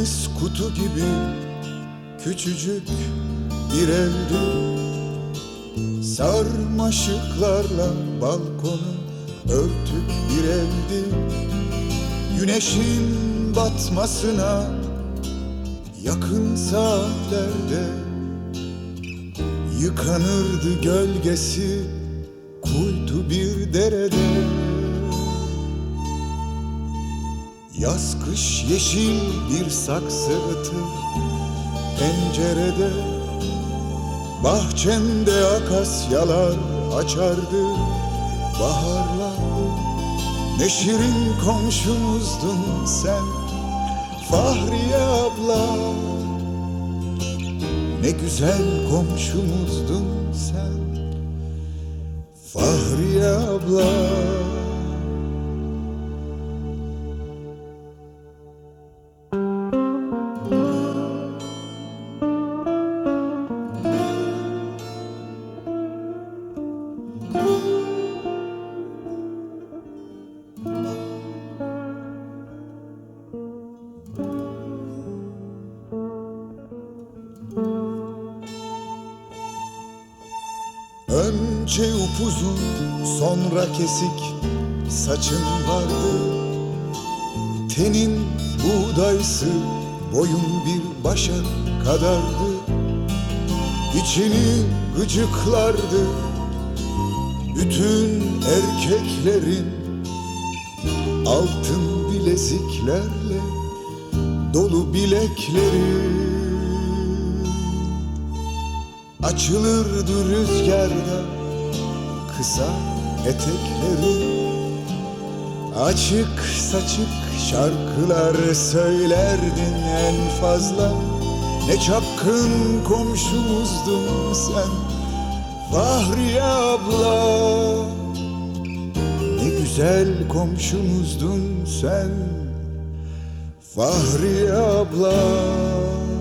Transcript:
Evimiz kutu gibi küçücük bir evdi. Sarmaşıklarla balkonu örtük bir evdi. Güneşin batmasına yakın saatlerde yıkanırdı gölgesi kuytu bir derede. Yaz kış yeşil bir saksı ıtır pencerede. Bahçende akasyalar açardı baharlarda. Ne şirin komşumuzdun sen Fahriye abla, ne güzel komşumuzdun sen Fahriye abla. Önce upuzun sonra kesik saçın vardı. Tenin buğdaysı boyun bir başa kadardı. İçini gıcıklardı bütün erkeklerin altın bileziklerle dolu bilekleri. Açılırdı rüzgarda kısa etekleri. Açık saçık şarkılar söylerdin en fazla. Ne çapkın komşumuzdun sen Fahriye abla, ne güzel komşumuzdun sen Fahriye abla.